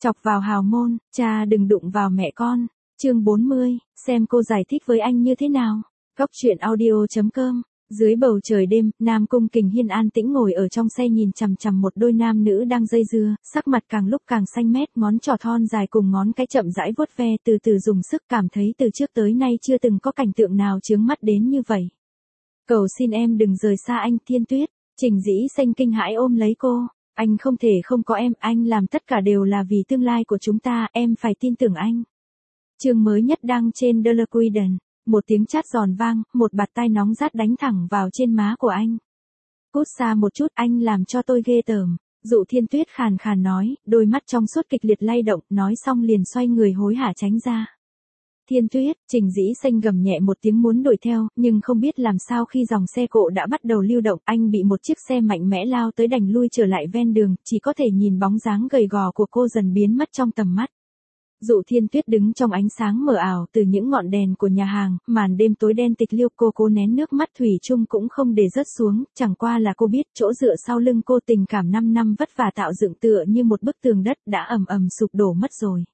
Chọc vào hào môn, cha đừng đụng vào mẹ con. Chương 40, xem cô giải thích với anh như thế nào. Góc truyện audio.com. Dưới bầu trời đêm, Nam Cung Kình Hiên an tĩnh ngồi ở trong xe nhìn chằm chằm một đôi nam nữ đang dây dưa, sắc mặt càng lúc càng xanh mét, ngón trỏ thon dài cùng ngón cái chậm rãi vuốt ve, từ từ dùng sức, cảm thấy từ trước tới nay chưa từng có cảnh tượng nào chướng mắt đến như vậy. Cầu xin em đừng rời xa anh, Thiên Tuyết. Trình Dĩ Xanh kinh hãi ôm lấy cô. Anh không thể không có em, anh làm tất cả đều là vì tương lai của chúng ta, em phải tin tưởng anh. Chương mới nhất đăng trên The Liquidation. Một tiếng chát giòn vang, một bạt tai nóng rát đánh thẳng vào trên má của anh. Cút xa một chút, anh làm cho tôi ghê tởm. Dụ Thiên Tuyết khàn khàn nói, đôi mắt trong suốt kịch liệt lay động, nói xong liền xoay người hối hả tránh ra. Thiên Tuyết, Trình Dĩ Xanh gầm nhẹ một tiếng muốn đuổi theo, nhưng không biết làm sao khi dòng xe cộ đã bắt đầu lưu động, anh bị một chiếc xe mạnh mẽ lao tới đành lui trở lại ven đường, chỉ có thể nhìn bóng dáng gầy gò của cô dần biến mất trong tầm mắt. Dụ Thiên Tuyết đứng trong ánh sáng mờ ảo từ những ngọn đèn của nhà hàng, màn đêm tối đen tịch liêu, cô cố nén nước mắt thủy chung cũng không để rớt xuống, chẳng qua là cô biết chỗ dựa sau lưng cô tình cảm 5 năm vất vả tạo dựng tựa như một bức tường đất đã ầm ầm sụp đổ mất rồi.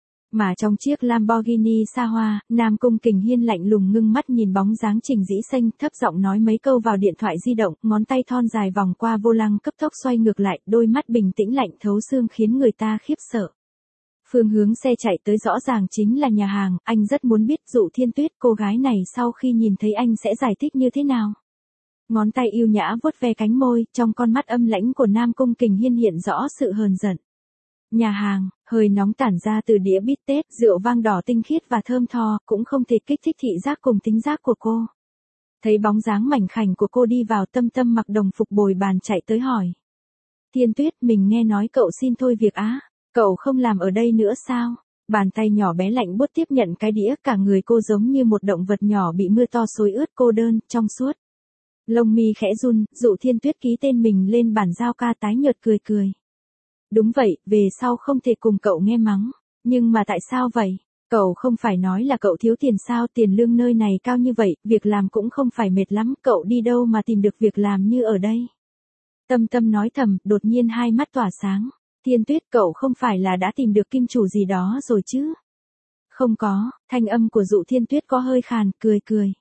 Mà trong chiếc Lamborghini xa hoa, Nam Cung Kình Hiên lạnh lùng ngưng mắt nhìn bóng dáng Trình Dĩ Xanh, thấp giọng nói mấy câu vào điện thoại di động, ngón tay thon dài vòng qua vô lăng cấp tốc xoay ngược lại, đôi mắt bình tĩnh lạnh thấu xương khiến người ta khiếp sợ. Phương hướng xe chạy tới rõ ràng chính là nhà hàng, anh rất muốn biết Dụ Thiên Tuyết, cô gái này sau khi nhìn thấy anh sẽ giải thích như thế nào. Ngón tay yêu nhã vuốt ve cánh môi, trong con mắt âm lãnh của Nam Cung Kình Hiên hiện rõ sự hờn giận. Nhà hàng, hơi nóng tản ra từ đĩa bít tết, rượu vang đỏ tinh khiết và thơm tho, cũng không thể kích thích thị giác cùng tính giác của cô. Thấy bóng dáng mảnh khảnh của cô đi vào, Tâm Tâm mặc đồng phục bồi bàn chạy tới hỏi. Thiên Tuyết, mình nghe nói cậu xin thôi việc á, cậu không làm ở đây nữa sao? Bàn tay nhỏ bé lạnh buốt tiếp nhận cái đĩa, cả người cô giống như một động vật nhỏ bị mưa to xối ướt, cô đơn, trong suốt. Lông mi khẽ run, Dụ Thiên Tuyết ký tên mình lên bản giao ca tái nhợt cười cười. Đúng vậy, về sau không thể cùng cậu nghe mắng. Nhưng mà tại sao vậy? Cậu không phải nói là cậu thiếu tiền sao, tiền lương nơi này cao như vậy, việc làm cũng không phải mệt lắm, cậu đi đâu mà tìm được việc làm như ở đây? Tâm Tâm nói thầm, đột nhiên hai mắt tỏa sáng. Thiên Tuyết, cậu không phải là đã tìm được kim chủ gì đó rồi chứ? Không có, thanh âm của Dụ Thiên Tuyết có hơi khàn, cười cười.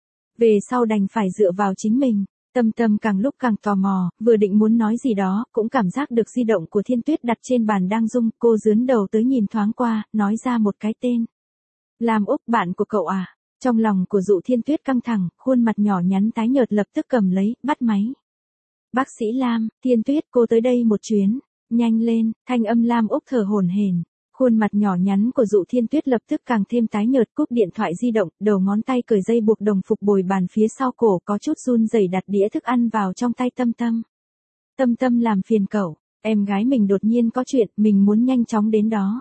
Về sau đành phải dựa vào chính mình. Tâm Tâm càng lúc càng tò mò, vừa định muốn nói gì đó, cũng cảm giác được di động của Thiên Tuyết đặt trên bàn đang rung, cô dướn đầu tới nhìn thoáng qua, nói ra một cái tên. Lam Úc, bạn của cậu à? Trong lòng của Dụ Thiên Tuyết căng thẳng, khuôn mặt nhỏ nhắn tái nhợt lập tức cầm lấy, bắt máy. Bác sĩ Lam, Thiên Tuyết, cô tới đây một chuyến. Nhanh lên, thanh âm Lam Úc thở hổn hển. Khuôn mặt nhỏ nhắn của Dụ Thiên Tuyết lập tức càng thêm tái nhợt, cúp điện thoại di động, đầu ngón tay cởi dây buộc đồng phục bồi bàn phía sau cổ, có chút run rẩy đặt đĩa thức ăn vào trong tay Tâm Tâm. Tâm Tâm, làm phiền cậu, em gái mình đột nhiên có chuyện, mình muốn nhanh chóng đến đó.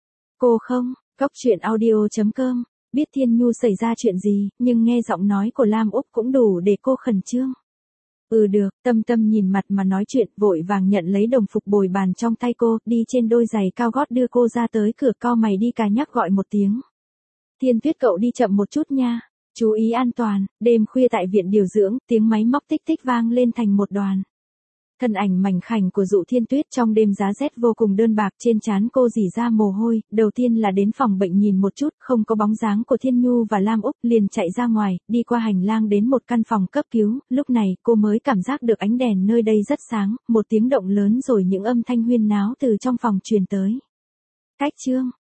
Cô không, góc truyện audio.com, biết Thiên Nhu xảy ra chuyện gì, nhưng nghe giọng nói của Lam Úc cũng đủ để cô khẩn trương. Được, Tâm Tâm nhìn mặt mà nói chuyện, vội vàng nhận lấy đồng phục bồi bàn trong tay cô, đi trên đôi giày cao gót đưa cô ra tới cửa, cau mày đi cà nhắc gọi một tiếng. Thiên Tuyết, cậu đi chậm một chút nha, chú ý an toàn. Đêm khuya tại viện điều dưỡng, tiếng máy móc tích tích vang lên thành một đoàn. Thân ảnh mảnh khảnh của Dụ Thiên Tuyết trong đêm giá rét vô cùng đơn bạc, trên trán cô rỉ ra mồ hôi, đầu tiên là đến phòng bệnh nhìn một chút, không có bóng dáng của Thiên Nhu và Lam Úc, liền chạy ra ngoài, đi qua hành lang đến một căn phòng cấp cứu, lúc này cô mới cảm giác được ánh đèn nơi đây rất sáng, một tiếng động lớn rồi những âm thanh huyên náo từ trong phòng truyền tới. Cách chương